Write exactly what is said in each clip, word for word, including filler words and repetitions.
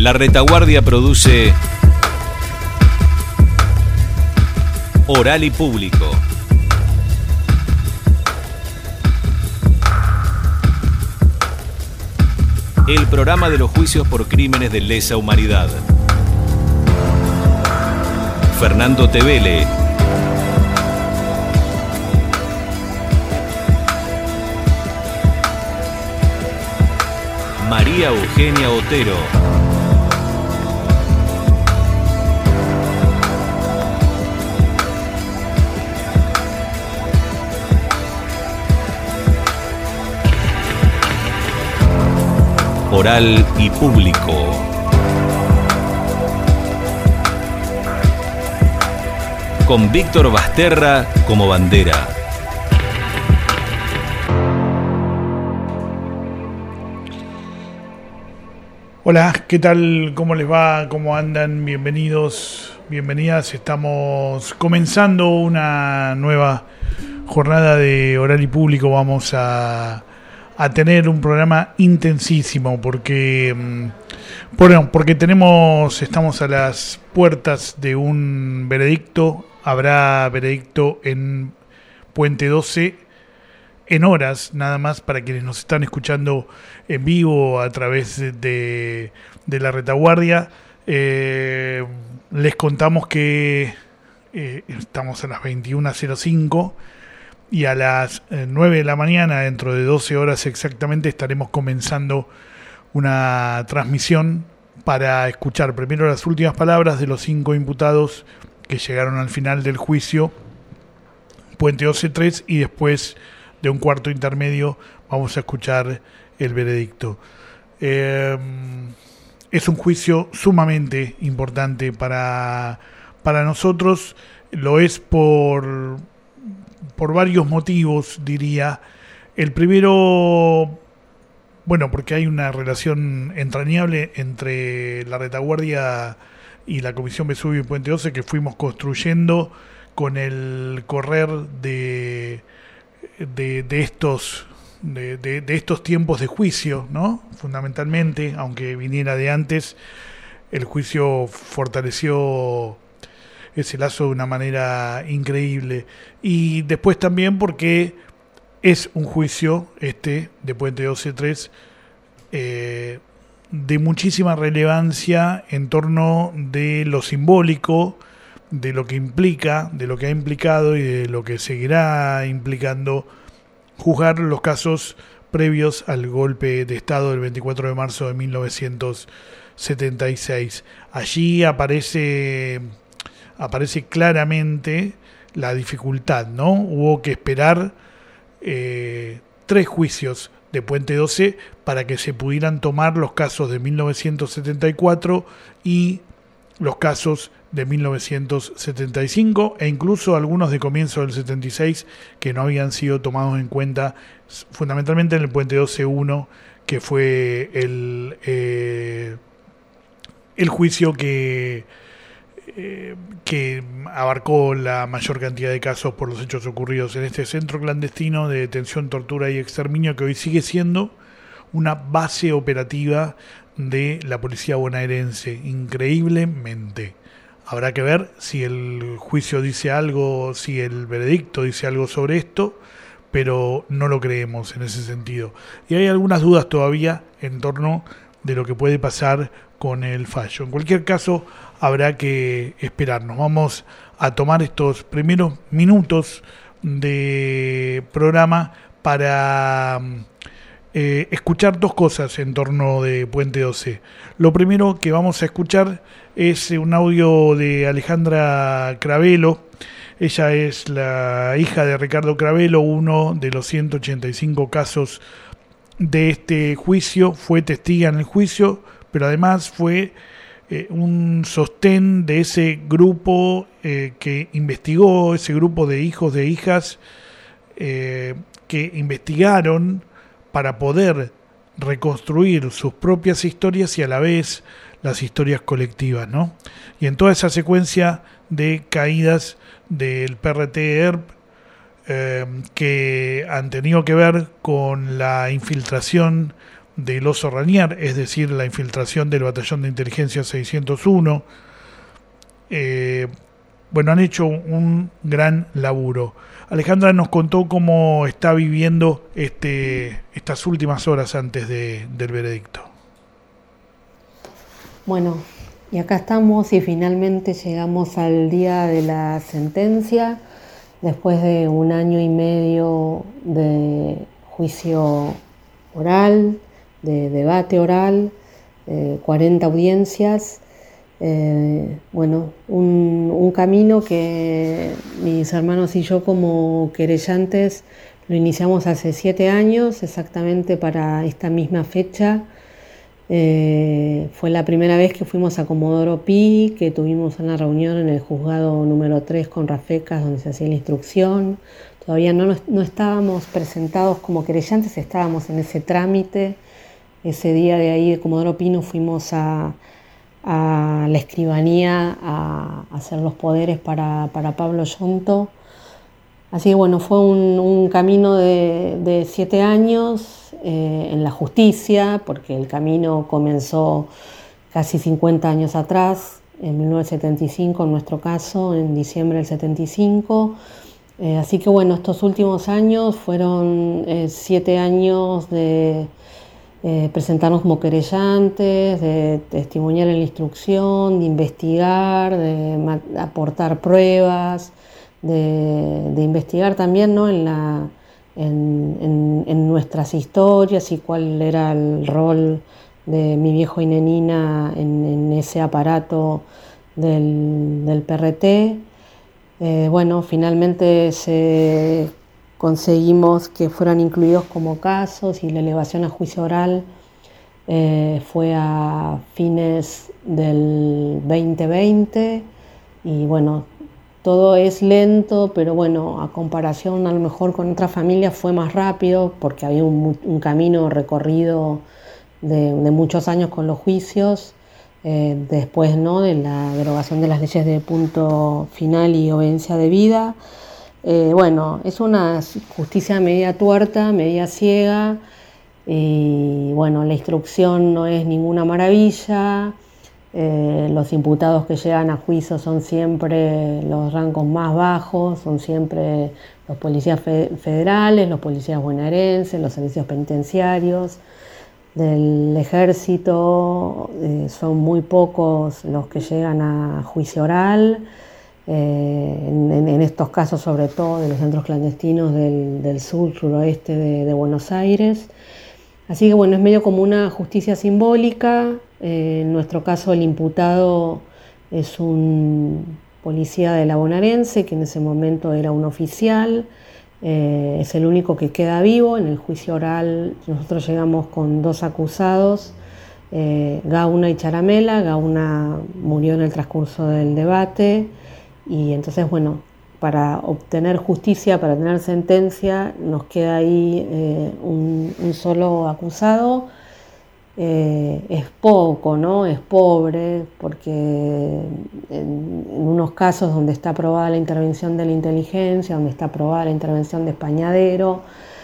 La Retaguardia produce Oral y Público. El programa de los juicios por crímenes de lesa humanidad. Fernando Tevele. María Eugenia Otero. Oral y Público. Con Víctor Basterra como bandera. Hola, ¿qué tal? ¿Cómo les va? ¿Cómo andan? Bienvenidos, bienvenidas. Estamos comenzando una nueva jornada de Oral y Público. Vamos a, a tener un programa intensísimo porque, bueno, porque tenemos, estamos a las puertas de un veredicto. Habrá veredicto en Puente doce. En horas, nada más, para quienes nos están escuchando en vivo a través de, de La Retaguardia. Eh, les contamos que eh, estamos a las veintiuna cero cinco y a las eh, nueve de la mañana, dentro de doce horas exactamente, estaremos comenzando una transmisión para escuchar primero las últimas palabras de los cinco imputados que llegaron al final del juicio Puente doce tres, y después de un cuarto intermedio vamos a escuchar el veredicto. Eh, es un juicio sumamente importante para, para nosotros. Lo es por, por varios motivos, diría. El primero, bueno, porque hay una relación entrañable entre La Retaguardia y la Comisión Vesubio y Puente doce que fuimos construyendo con el correr de De, de estos de, de, de estos tiempos de juicio, ¿no? Fundamentalmente, aunque viniera de antes, el juicio fortaleció ese lazo de una manera increíble. Y después también porque es un juicio, este, de Puente doce tres, eh, de muchísima relevancia en torno de lo simbólico, de lo que implica, de lo que ha implicado y de lo que seguirá implicando juzgar los casos previos al golpe de Estado del veinticuatro de marzo de mil novecientos setenta y seis. Allí aparece, aparece claramente la dificultad, ¿no? Hubo que esperar eh, tres juicios de Puente doce para que se pudieran tomar los casos de mil novecientos setenta y cuatro y los casos de mil novecientos setenta y cinco e incluso algunos de comienzo del setenta y seis que no habían sido tomados en cuenta, fundamentalmente en el Puente doce uno, que fue el, eh, el juicio que, eh, que abarcó la mayor cantidad de casos por los hechos ocurridos en este centro clandestino de detención, tortura y exterminio, que hoy sigue siendo una base operativa de la policía bonaerense, increíblemente. Habrá que ver si el juicio dice algo, si el veredicto dice algo sobre esto, pero no lo creemos en ese sentido. Y hay algunas dudas todavía en torno de lo que puede pasar con el fallo. En cualquier caso, habrá que esperarnos. Vamos a tomar estos primeros minutos de programa para Eh, escuchar dos cosas en torno de Puente doce. Lo primero que vamos a escuchar es un audio de Alejandra Cravelo. Ella es la hija de Ricardo Cravelo, uno de los ciento ochenta y cinco casos de este juicio. Fue testiga en el juicio, pero además fue eh, un sostén de ese grupo eh, que investigó, ese grupo de hijos de hijas eh, que investigaron para poder reconstruir sus propias historias y a la vez las historias colectivas, ¿no? Y en toda esa secuencia de caídas del P R T E R P eh, que han tenido que ver con la infiltración del Oso Rañar, es decir, la infiltración del Batallón de Inteligencia seiscientos uno. Eh, bueno, han hecho un gran laburo. Alejandra nos contó cómo está viviendo este, estas últimas horas antes de, del veredicto. Bueno, y acá estamos y finalmente llegamos al día de la sentencia, después de un año y medio de juicio oral, de debate oral, eh, cuarenta audiencias. Eh, bueno, un, un camino que mis hermanos y yo como querellantes lo iniciamos hace siete años, exactamente para esta misma fecha. Eh, fue la primera vez que fuimos a Comodoro Pi, que tuvimos una reunión en el juzgado número tres con Rafecas, donde se hacía la instrucción. Todavía no, nos, no estábamos presentados como querellantes, estábamos en ese trámite. Ese día de ahí de Comodoro Pi nos fuimos a a la escribanía a hacer los poderes para, para Pablo Yonto. Así que bueno, fue un, un camino de, de siete años eh, en la justicia, porque el camino comenzó casi cincuenta años atrás, en mil novecientos setenta y cinco en nuestro caso, en diciembre del setenta y cinco. Eh, así que bueno, estos últimos años fueron eh, siete años de Eh, presentarnos como querellantes, de testimoniar en la instrucción, de investigar, de ma- aportar pruebas, de, de investigar también, ¿no? en, la, en, en, en nuestras historias y cuál era el rol de mi viejo y Nenina en, en ese aparato del, del P R T. Eh, bueno, finalmente se conseguimos que fueran incluidos como casos y la elevación a juicio oral eh, fue a fines del veinte veinte y bueno, todo es lento, pero bueno, a comparación a lo mejor con otras familias fue más rápido porque había un, un camino recorrido de, de muchos años con los juicios, eh, después, ¿no?, de la derogación de las leyes de punto final y obediencia debida. Eh, bueno, es una justicia media tuerta, media ciega, y bueno, la instrucción no es ninguna maravilla. Eh, los imputados que llegan a juicio son siempre los rangos más bajos, son siempre los policías fe- federales, los policías bonaerenses, los servicios penitenciarios. Del ejército eh, son muy pocos los que llegan a juicio oral. Eh, en, en estos casos, sobre todo de los centros clandestinos del, del sur, suroeste de, de Buenos Aires. Así que bueno, es medio como una justicia simbólica. Eh, en nuestro caso el imputado es un policía de la bonaerense, que en ese momento era un oficial, eh, es el único que queda vivo. En el juicio oral nosotros llegamos con dos acusados, eh, Gauna y Charamela. Gauna murió en el transcurso del debate. Y entonces, bueno, para obtener justicia, para tener sentencia, nos queda ahí eh, un, un solo acusado. Eh, es poco, ¿no? Es pobre, porque en, en unos casos donde está aprobada la intervención de la inteligencia, donde está aprobada la intervención de Españadero,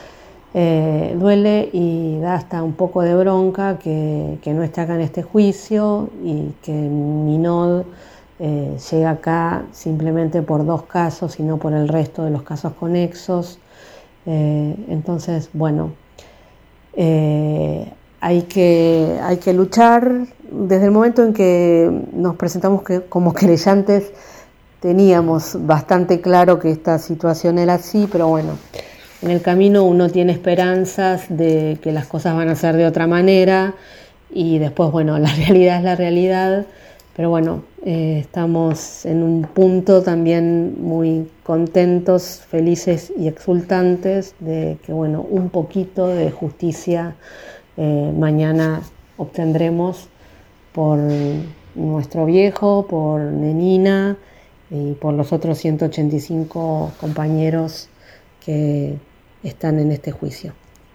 eh, duele y da hasta un poco de bronca que, que no esté acá en este juicio y que Minod Eh, llega acá simplemente por dos casos y no por el resto de los casos conexos. Eh, entonces, bueno, eh, hay que, hay que luchar. Desde el momento en que nos presentamos que, como querellantes, teníamos bastante claro que esta situación era así, pero bueno, en el camino uno tiene esperanzas de que las cosas van a ser de otra manera y después, bueno, la realidad es la realidad. Pero bueno, eh, estamos en un punto también muy contentos, felices y exultantes de que, bueno, un poquito de justicia eh, mañana obtendremos por nuestro viejo, por Nenina y por los otros ciento ochenta y cinco compañeros que están en este juicio.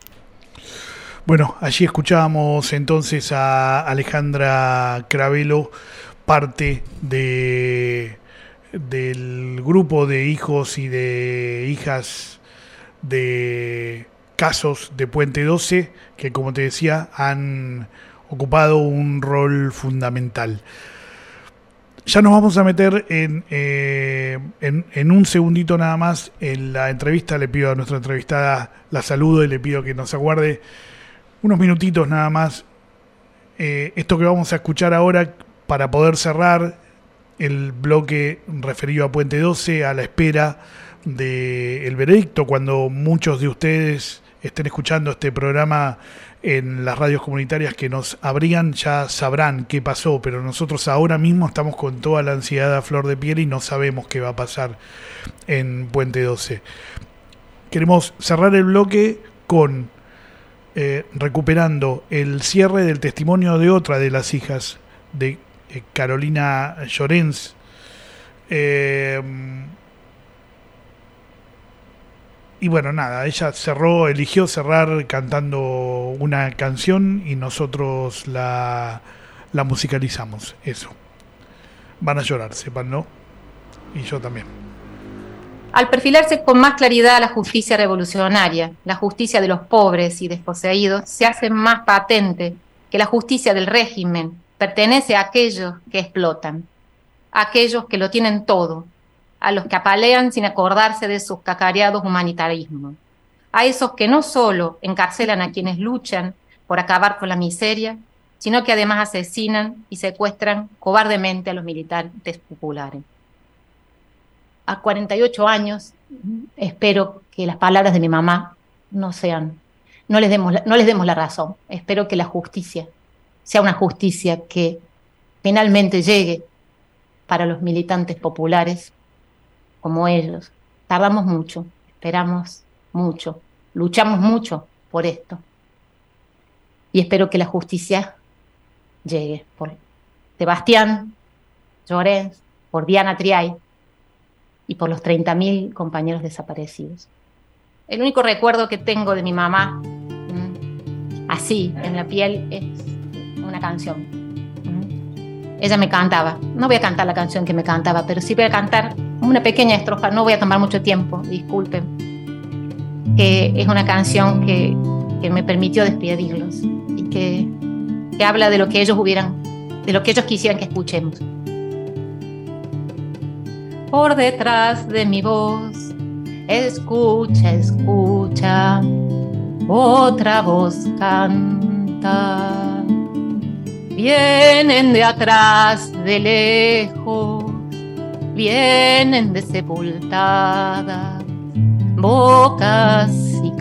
Bueno, allí escuchábamos entonces a Alejandra Cravelo, parte de, del grupo de hijos y de hijas de casos de Puente doce que, como te decía, han ocupado un rol fundamental. Ya nos vamos a meter en, eh, en, en un segundito nada más en la entrevista. Le pido a nuestra entrevistada, la saludo y le pido que nos aguarde unos minutitos nada más. Eh, esto que vamos a escuchar ahora para poder cerrar el bloque referido a Puente doce, a la espera del veredicto, cuando muchos de ustedes estén escuchando este programa en las radios comunitarias que nos abrían, ya sabrán qué pasó, pero nosotros ahora mismo estamos con toda la ansiedad a flor de piel y no sabemos qué va a pasar en Puente doce. Queremos cerrar el bloque con eh, recuperando el cierre del testimonio de otra de las hijas de eh, Carolina Llorens. Eh, Y bueno, nada, ella cerró, eligió cerrar cantando una canción y nosotros la, la musicalizamos, eso. Van a llorar, sepan, ¿no? Y yo también. Al perfilarse con más claridad la justicia revolucionaria, la justicia de los pobres y desposeídos, se hace más patente que la justicia del régimen pertenece a aquellos que explotan, a aquellos que lo tienen todo, a los que apalean sin acordarse de sus cacareados humanitarismos, a esos que no solo encarcelan a quienes luchan por acabar con la miseria, sino que además asesinan y secuestran cobardemente a los militantes populares. A cuarenta y ocho años, espero que las palabras de mi mamá no sean, no les demos la, no les demos la razón. Espero que la justicia sea una justicia que finalmente llegue para los militantes populares como ellos. Tardamos mucho, esperamos mucho, luchamos mucho por esto. Y espero que la justicia llegue por Sebastián Llorens, por Diana Triay y por los treinta mil compañeros desaparecidos. El único recuerdo que tengo de mi mamá, así, en la piel, es una canción. Ella me cantaba, no voy a cantar la canción que me cantaba, pero sí voy a cantar una pequeña estrofa, no voy a tomar mucho tiempo, disculpen, que es una canción que, que me permitió despedirlos y que, que habla de lo que ellos hubieran, de lo que ellos quisieran que escuchemos. Por detrás de mi voz, escucha, escucha, otra voz canta. Vienen de atrás, de lejos, vienen de sepultadas bocas y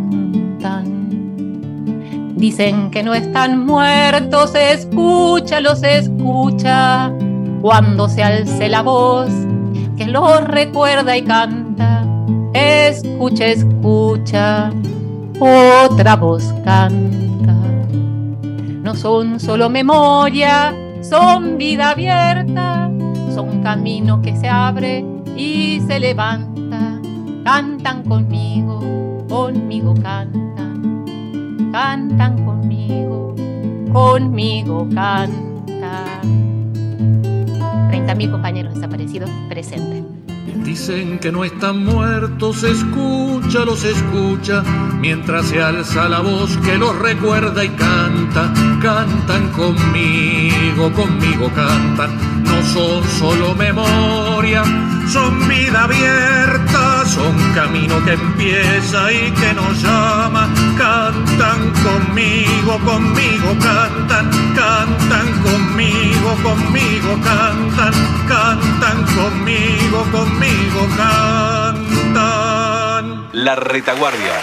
cantan. Dicen que no están muertos, escúchalos, escucha, cuando se alce la voz que los recuerda y canta. Escucha, escucha, otra voz canta. No son solo memoria, son vida abierta, son camino que se abre y se levanta. Cantan conmigo, conmigo cantan, cantan conmigo, conmigo cantan. treinta mil compañeros desaparecidos presentes. Dicen que no están muertos, escúchalos, escucha, mientras se alza la voz que los recuerda y canta. Cantan conmigo, conmigo cantan, no son solo memoria, son vida abierta, son camino que empieza y que nos llama. Cantan conmigo, conmigo cantan, cantan conmigo, conmigo cantan, cantan conmigo, conmigo cantan. La retaguardia.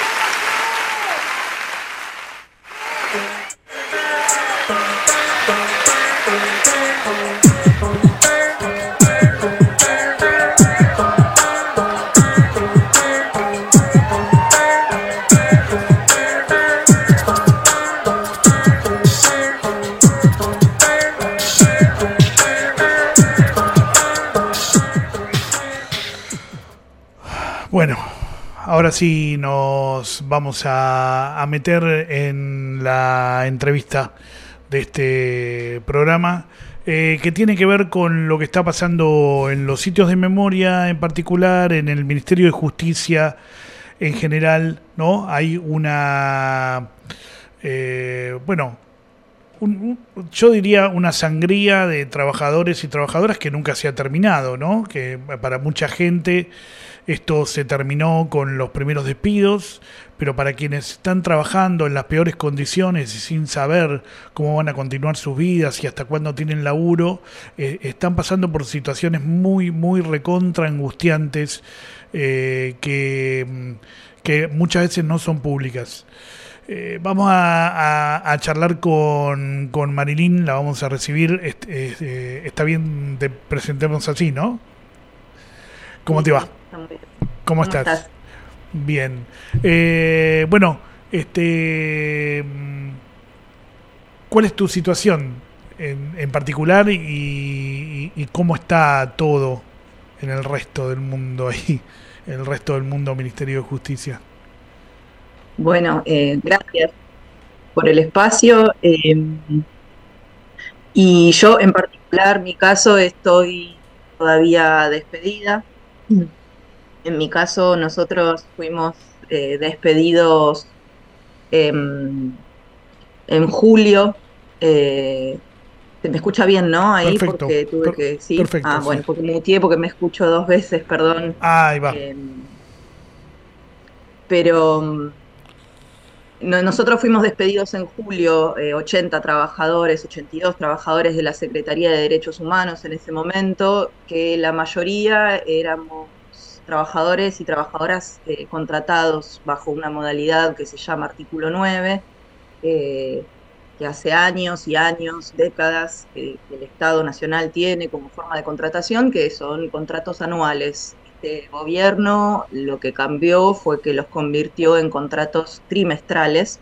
Bueno, ahora sí nos vamos a, a meter en la entrevista de este programa, eh, que tiene que ver con lo que está pasando en los sitios de memoria, en particular en el Ministerio de Justicia, en general, ¿no? Hay una, eh, bueno, un, un, yo diría una sangría de trabajadores y trabajadoras que nunca se ha terminado, ¿no? Que para mucha gente esto se terminó con los primeros despidos, pero para quienes están trabajando en las peores condiciones y sin saber cómo van a continuar sus vidas y hasta cuándo tienen laburo, eh, están pasando por situaciones muy, muy recontra angustiantes eh, que, que muchas veces no son públicas. Eh, vamos a, a, a charlar con, con Marilyn, la vamos a recibir. Este, eh, está bien, te presentemos así, ¿no? ¿Cómo te va? ¿Cómo, ¿Cómo estás? estás? Bien. Eh, bueno, este, ¿cuál es tu situación en, en particular y, y, y cómo está todo en el resto del mundo ahí, en el resto del mundo Ministerio de Justicia? Bueno, eh, gracias por el espacio. Eh, y yo en particular, mi caso, estoy todavía despedida. En mi caso, nosotros fuimos eh, despedidos eh, en julio. Eh, ¿Se me escucha bien, no? Ahí, perfecto, porque tuve que... ¿sí? Perfecto, ah, bueno, sí. porque me muteé, porque me escucho dos veces, perdón. Ah, ahí va. Eh, pero... No, nosotros fuimos despedidos en julio, eh, ochenta trabajadores, ochenta y dos trabajadores de la Secretaría de Derechos Humanos en ese momento, que la mayoría éramos trabajadores y trabajadoras eh, contratados bajo una modalidad que se llama Artículo nueve, eh, que hace años y años, décadas, eh, que el Estado Nacional tiene como forma de contratación, que son contratos anuales. Este gobierno lo que cambió fue que los convirtió en contratos trimestrales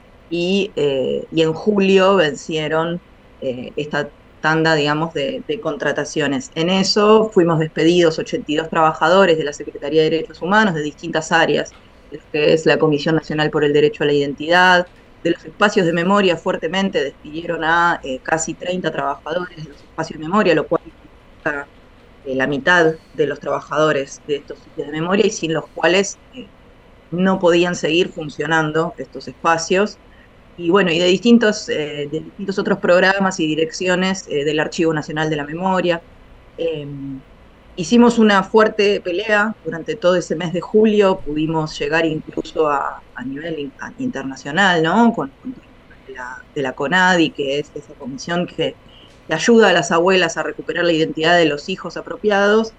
y, eh, y en julio vencieron eh, esta tanda, digamos, de, de contrataciones. En eso fuimos despedidos ochenta y dos trabajadores de la Secretaría de Derechos Humanos de distintas áreas, que es la Comisión Nacional por el Derecho a la Identidad. De los espacios de memoria fuertemente despidieron a eh, casi treinta trabajadores de los espacios de memoria, lo cual significa Eh, la mitad de los trabajadores de estos sitios de memoria y sin los cuales eh, no podían seguir funcionando estos espacios. Y bueno, y de distintos, eh, de distintos otros programas y direcciones eh, del Archivo Nacional de la Memoria. Eh, hicimos una fuerte pelea durante todo ese mes de julio, pudimos llegar incluso a, a nivel in, a, internacional, ¿no? Con, con de, la, de la CONADI, que es esa comisión que que ayuda a las abuelas a recuperar la identidad de los hijos apropiados,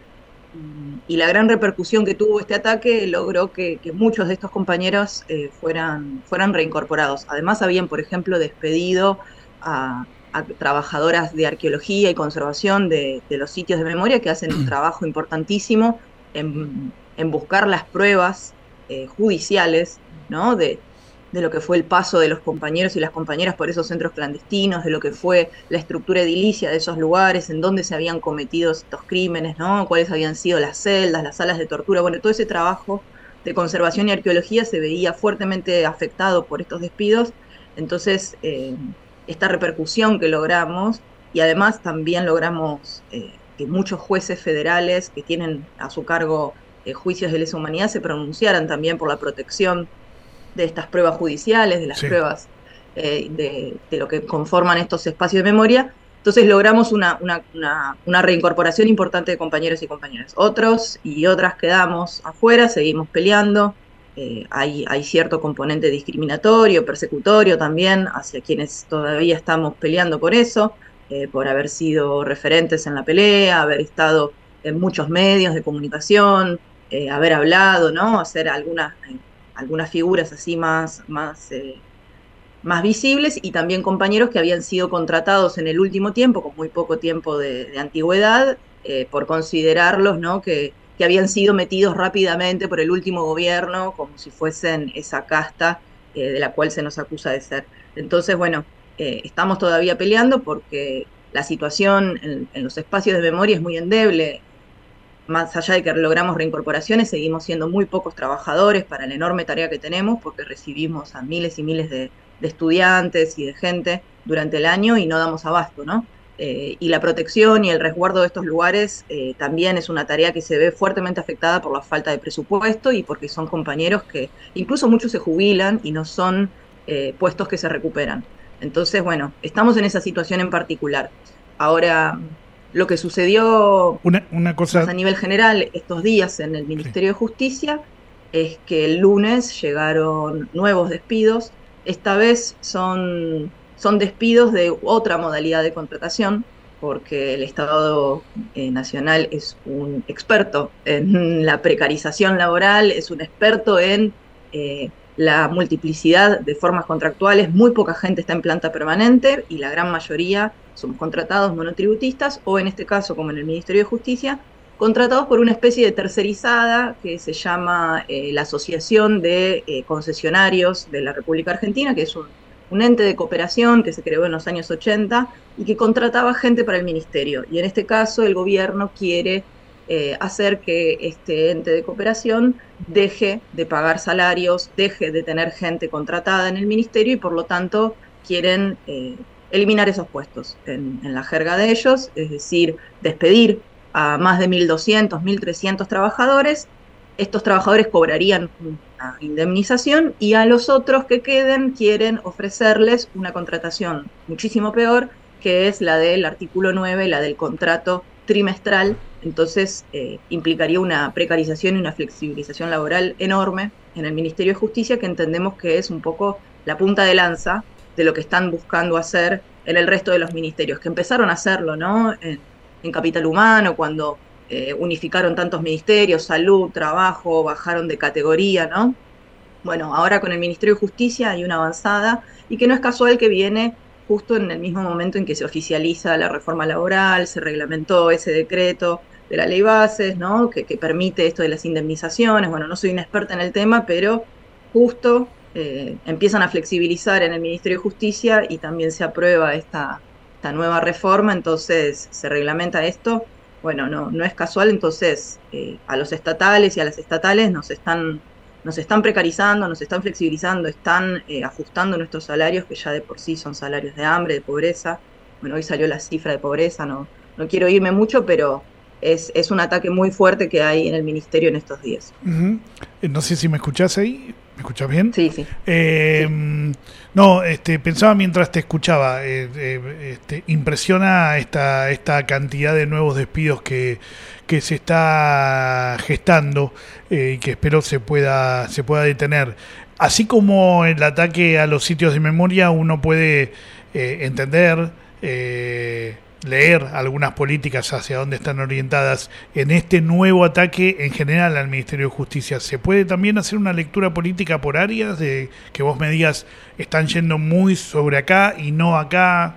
y la gran repercusión que tuvo este ataque logró que, que muchos de estos compañeros eh, fueran, fueran reincorporados. Además habían, por ejemplo, despedido a, a trabajadoras de arqueología y conservación de, de los sitios de memoria que hacen un trabajo importantísimo en, en buscar las pruebas eh, judiciales, ¿no? de de lo que fue el paso de los compañeros y las compañeras por esos centros clandestinos, de lo que fue la estructura edilicia de esos lugares, en dónde se habían cometido estos crímenes, ¿no? Cuáles habían sido las celdas, las salas de tortura. Bueno, todo ese trabajo de conservación y arqueología se veía fuertemente afectado por estos despidos. Entonces, eh, esta repercusión que logramos, y además también logramos eh, que muchos jueces federales que tienen a su cargo eh, juicios de lesa humanidad se pronunciaran también por la protección de estas pruebas judiciales, de las sí. pruebas eh, de, de lo que conforman estos espacios de memoria. Entonces logramos una, una, una, una reincorporación importante de compañeros y compañeras. Otros y otras quedamos afuera, seguimos peleando. Eh, hay, hay cierto componente discriminatorio, persecutorio también hacia quienes todavía estamos peleando por eso, eh, por haber sido referentes en la pelea, haber estado en muchos medios de comunicación, eh, haber hablado, ¿no? Hacer algunas... Eh, algunas figuras así más, más, eh, más visibles, y también compañeros que habían sido contratados en el último tiempo, con muy poco tiempo de, de antigüedad, eh, por considerarlos, ¿no? que, que habían sido metidos rápidamente por el último gobierno, como si fuesen esa casta eh, de la cual se nos acusa de ser. Entonces, bueno, eh, estamos todavía peleando porque la situación en, en los espacios de memoria es muy endeble. Más allá de que logramos reincorporaciones, seguimos siendo muy pocos trabajadores para la enorme tarea que tenemos, porque recibimos a miles y miles de, de estudiantes y de gente durante el año y no damos abasto, ¿no? eh, y la protección y el resguardo de estos lugares eh, también es una tarea que se ve fuertemente afectada por la falta de presupuesto y porque son compañeros que incluso muchos se jubilan y no son eh, puestos que se recuperan. Entonces, bueno, estamos en esa situación en particular. Ahora, lo que sucedió una, una cosa... a nivel general estos días en el Ministerio sí. de Justicia es que el lunes llegaron nuevos despidos. Esta vez son, son despidos de otra modalidad de contratación, porque el Estado eh, Nacional es un experto en la precarización laboral, es un experto en eh, la multiplicidad de formas contractuales. Muy poca gente está en planta permanente y la gran mayoría somos contratados monotributistas, o en este caso, como en el Ministerio de Justicia, contratados por una especie de tercerizada que se llama eh, la Asociación de eh, Concesionarios de la República Argentina, que es un, un ente de cooperación que se creó en los años ochenta y que contrataba gente para el ministerio. Y en este caso el gobierno quiere eh, hacer que este ente de cooperación deje de pagar salarios, deje de tener gente contratada en el ministerio y por lo tanto quieren eh, eliminar esos puestos en, en la jerga de ellos, es decir, despedir a más de mil doscientos, mil trescientos trabajadores. Estos trabajadores cobrarían una indemnización y a los otros que queden quieren ofrecerles una contratación muchísimo peor, que es la del artículo nueve, la del contrato trimestral. Entonces eh, implicaría una precarización y una flexibilización laboral enorme en el Ministerio de Justicia, que entendemos que es un poco la punta de lanza de lo que están buscando hacer en el resto de los ministerios, que empezaron a hacerlo, ¿no? En, en Capital Humano, cuando eh, unificaron tantos ministerios, salud, trabajo, bajaron de categoría, ¿no? Bueno, ahora con el Ministerio de Justicia hay una avanzada, y que no es casual que viene justo en el mismo momento en que se oficializa la reforma laboral, se reglamentó ese decreto de la ley bases, ¿no? Que, que permite esto de las indemnizaciones. Bueno, no soy una experta en el tema, pero justo eh, empiezan a flexibilizar en el Ministerio de Justicia y también se aprueba esta... esta nueva reforma, entonces se reglamenta esto. Bueno, no, no es casual, entonces eh, a los estatales y a las estatales nos están, nos están precarizando, nos están flexibilizando, están eh, ajustando nuestros salarios, que ya de por sí son salarios de hambre, de pobreza. Bueno, hoy salió la cifra de pobreza, no, no quiero irme mucho, pero es, es un ataque muy fuerte que hay en el ministerio en estos días. Uh-huh. No sé si me escuchás ahí. ¿Me escuchas bien? Sí, sí. Eh, sí. No, este, pensaba mientras te escuchaba, eh, eh, este, impresiona esta, esta cantidad de nuevos despidos que, que se está gestando eh, y que espero se pueda, se pueda detener. Así como el ataque a los sitios de memoria, uno puede eh, entender, eh, leer algunas políticas hacia dónde están orientadas en este nuevo ataque en general al Ministerio de Justicia. ¿Se puede también hacer una lectura política por áreas de que vos me digas están yendo muy sobre acá y no acá?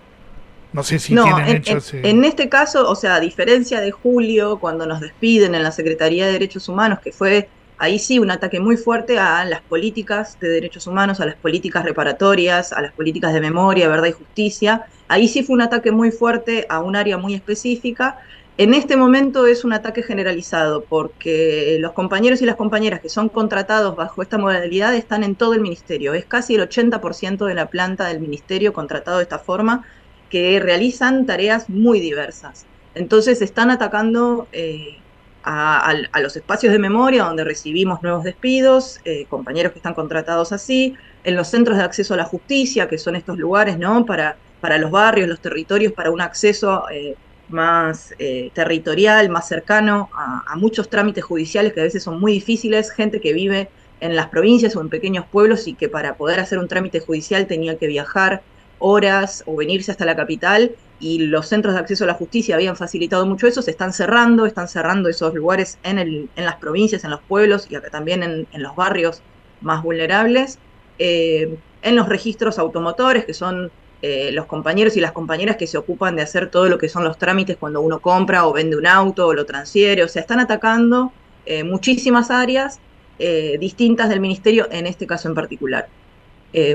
No sé si no, tienen en, hecho en, ese... en este caso, o sea, a diferencia de julio, cuando nos despiden en la Secretaría de Derechos Humanos, que fue ahí sí un ataque muy fuerte a las políticas de derechos humanos, a las políticas reparatorias, a las políticas de memoria, verdad y justicia. Ahí sí fue un ataque muy fuerte a un área muy específica. En este momento es un ataque generalizado, porque los compañeros y las compañeras que son contratados bajo esta modalidad están en todo el ministerio. Es casi el ochenta por ciento de la planta del ministerio contratado de esta forma, que realizan tareas muy diversas. Entonces están atacando eh, a, a, a los espacios de memoria donde recibimos nuevos despidos, eh, compañeros que están contratados así, en los centros de acceso a la justicia, que son estos lugares, ¿no? para, para los barrios, los territorios, para un acceso eh, más eh, territorial, más cercano a, a muchos trámites judiciales que a veces son muy difíciles, gente que vive en las provincias o en pequeños pueblos y que para poder hacer un trámite judicial tenía que viajar horas o venirse hasta la capital, y los centros de acceso a la justicia habían facilitado mucho eso. Se están cerrando, están cerrando esos lugares en, el, en las provincias, en los pueblos y acá también en, en los barrios más vulnerables. Eh, en los registros automotores, que son eh, los compañeros y las compañeras que se ocupan de hacer todo lo que son los trámites cuando uno compra o vende un auto o lo transfiere. O sea, están atacando eh, muchísimas áreas eh, distintas del ministerio, en este caso en particular. Eh,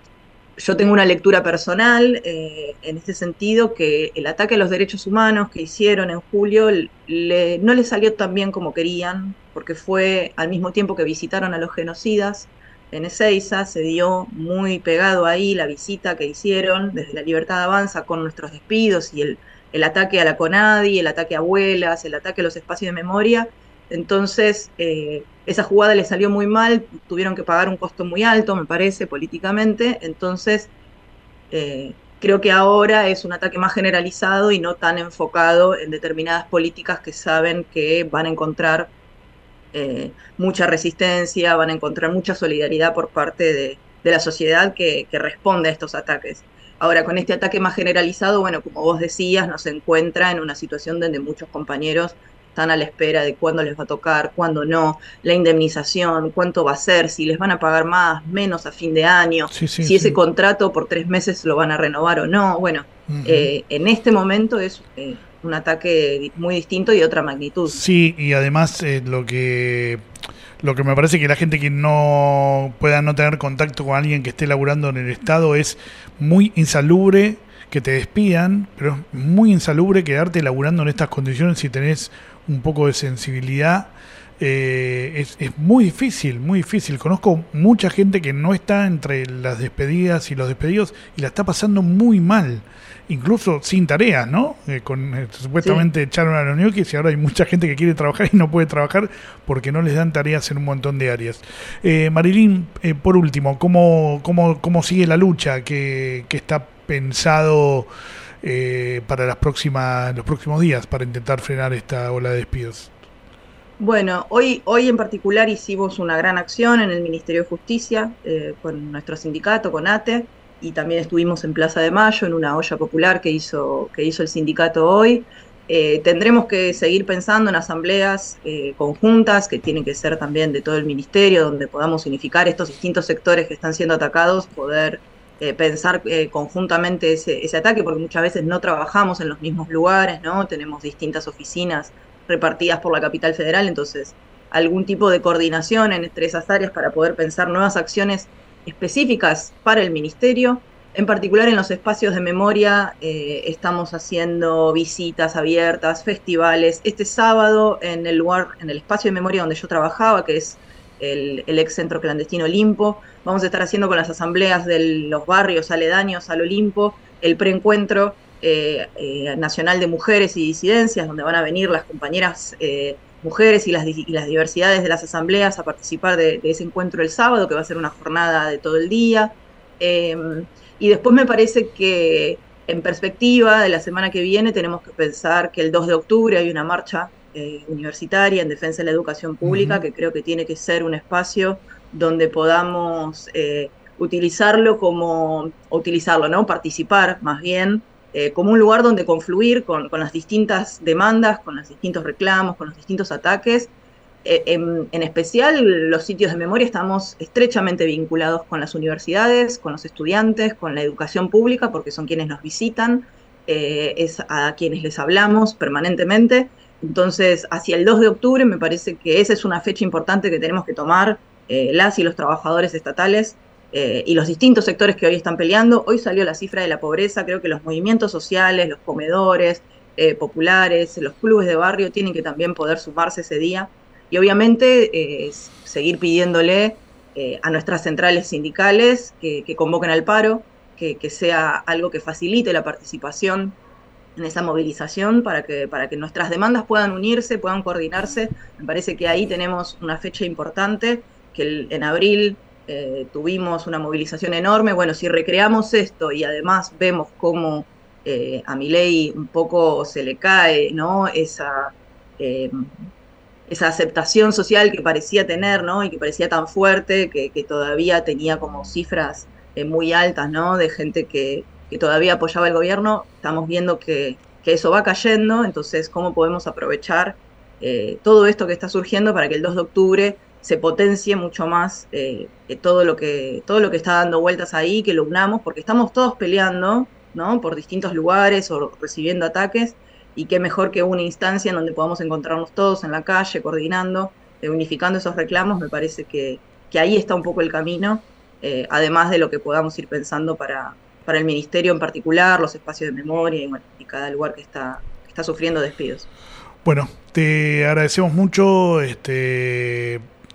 Yo tengo una lectura personal eh, en este sentido, que el ataque a los derechos humanos que hicieron en julio le, no les salió tan bien como querían, porque fue al mismo tiempo que visitaron a los genocidas, en Ezeiza, se dio muy pegado ahí la visita que hicieron desde La Libertad Avanza con nuestros despidos y el, el ataque a la CONADI, el ataque a abuelas, el ataque a los espacios de memoria. Entonces, eh, esa jugada les salió muy mal, tuvieron que pagar un costo muy alto, me parece, políticamente. Entonces, eh, creo que ahora es un ataque más generalizado y no tan enfocado en determinadas políticas que saben que van a encontrar Eh, mucha resistencia, van a encontrar mucha solidaridad por parte de, de la sociedad que, que responde a estos ataques. Ahora, con este ataque más generalizado, bueno, como vos decías, nos encuentra en una situación donde muchos compañeros están a la espera de cuándo les va a tocar, cuándo no, la indemnización, cuánto va a ser, si les van a pagar más, menos a fin de año, sí, sí, si sí. ese contrato por tres meses lo van a renovar o no. Bueno, uh-huh. eh, en este momento es eh, un ataque muy distinto y de otra magnitud. Sí, y además eh, lo que lo que me parece que la gente que no pueda no tener contacto con alguien que esté laburando en el Estado es muy insalubre que te despidan, pero es muy insalubre quedarte laburando en estas condiciones si tenés un poco de sensibilidad. Eh, es, es muy difícil, muy difícil. Conozco mucha gente que no está entre las despedidas y los despedidos y la está pasando muy mal, incluso sin tareas, ¿no? Eh, con, eh, supuestamente sí. Echaron a los ñoquis y ahora hay mucha gente que quiere trabajar y no puede trabajar porque no les dan tareas en un montón de áreas. Eh, Marilyn, eh, por último, ¿cómo, cómo, cómo sigue la lucha que, que está pensado eh, para las próximas, los próximos días para intentar frenar esta ola de despidos? Bueno, hoy, hoy en particular hicimos una gran acción en el Ministerio de Justicia eh, con nuestro sindicato, con A T E, y también estuvimos en Plaza de Mayo en una olla popular que hizo, que hizo el sindicato hoy. Eh, tendremos que seguir pensando en asambleas eh, conjuntas que tienen que ser también de todo el ministerio, donde podamos unificar estos distintos sectores que están siendo atacados, poder eh, pensar eh, conjuntamente ese, ese ataque, porque muchas veces no trabajamos en los mismos lugares, ¿no? Tenemos distintas oficinas repartidas por la capital federal, entonces algún tipo de coordinación entre esas áreas para poder pensar nuevas acciones específicas para el ministerio. En particular en los espacios de memoria eh, estamos haciendo visitas abiertas, festivales. Este sábado en el lugar, en el espacio de memoria donde yo trabajaba, que es el, el ex centro clandestino Olimpo, vamos a estar haciendo con las asambleas de los barrios aledaños al Olimpo el preencuentro Eh, eh, nacional de mujeres y disidencias, donde van a venir las compañeras eh, mujeres y las, y las diversidades de las asambleas a participar de, de ese encuentro el sábado, que va a ser una jornada de todo el día. Eh, y después me parece que en perspectiva de la semana que viene tenemos que pensar que el dos de octubre hay una marcha eh, universitaria en defensa de la educación pública, uh-huh. que creo que tiene que ser un espacio donde podamos eh, utilizarlo como, utilizarlo, ¿no? Participar más bien Eh, como un lugar donde confluir con, con las distintas demandas, con los distintos reclamos, con los distintos ataques. Eh, en, en especial, los sitios de memoria estamos estrechamente vinculados con las universidades, con los estudiantes, con la educación pública, porque son quienes nos visitan, eh, es a quienes les hablamos permanentemente. Entonces, hacia el dos de octubre me parece que esa es una fecha importante que tenemos que tomar eh, las y los trabajadores estatales, Eh, y los distintos sectores que hoy están peleando. Hoy salió la cifra de la pobreza, creo que los movimientos sociales, los comedores eh, populares, los clubes de barrio tienen que también poder sumarse ese día y obviamente eh, seguir pidiéndole eh, a nuestras centrales sindicales que, que convoquen al paro, que, que sea algo que facilite la participación en esa movilización para que, para que nuestras demandas puedan unirse, puedan coordinarse. Me parece que ahí tenemos una fecha importante, que el, en abril Eh, tuvimos una movilización enorme. Bueno, si recreamos esto y además vemos cómo eh, a Milei un poco se le cae, ¿no? Esa, eh, esa aceptación social que parecía tener, ¿no? Y que parecía tan fuerte, que, que todavía tenía como cifras eh, muy altas, ¿no? De gente que, que todavía apoyaba el gobierno. Estamos viendo que, que eso va cayendo. Entonces, ¿cómo podemos aprovechar eh, todo esto que está surgiendo para que el dos de octubre se potencie mucho más eh, todo lo que todo lo que está dando vueltas ahí, que lo unamos, porque estamos todos peleando, ¿no? Por distintos lugares o recibiendo ataques, y qué mejor que una instancia en donde podamos encontrarnos todos en la calle, coordinando, eh, unificando esos reclamos. Me parece que, que ahí está un poco el camino, eh, además de lo que podamos ir pensando para, para el ministerio en particular, los espacios de memoria y, bueno, y cada lugar que está, que está sufriendo despidos. Bueno, te agradecemos mucho, este...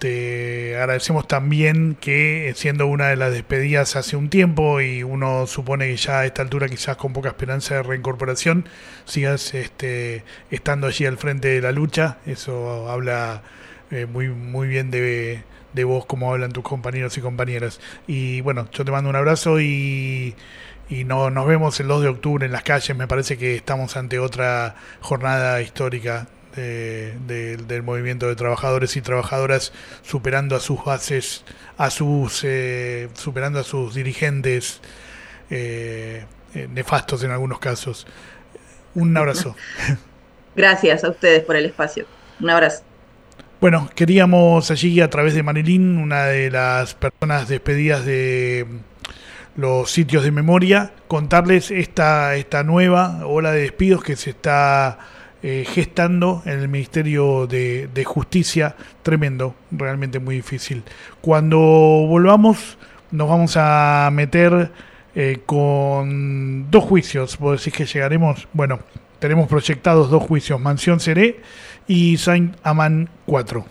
Este, agradecemos también que, siendo una de las despedidas hace un tiempo y uno supone que ya a esta altura quizás con poca esperanza de reincorporación, sigas este, estando allí al frente de la lucha. Eso habla eh, muy, muy bien de, de vos, como hablan tus compañeros y compañeras. Y bueno, yo te mando un abrazo y... Y no, nos vemos el dos de octubre en las calles. Me parece que estamos ante otra jornada histórica de, de, del movimiento de trabajadores y trabajadoras, superando a sus bases, a sus eh, superando a sus dirigentes eh, eh, nefastos en algunos casos. Un abrazo. Gracias a ustedes por el espacio. Un abrazo. Bueno, queríamos allí, a través de Marilyn, una de las personas despedidas de los sitios de memoria, contarles esta, esta nueva ola de despidos que se está eh, gestando en el Ministerio de, de Justicia. Tremendo, realmente muy difícil. Cuando volvamos nos vamos a meter eh, con dos juicios. ¿Vos decís que llegaremos? Bueno, tenemos proyectados dos juicios, Mansión Seré y Saint-Amand cuatro.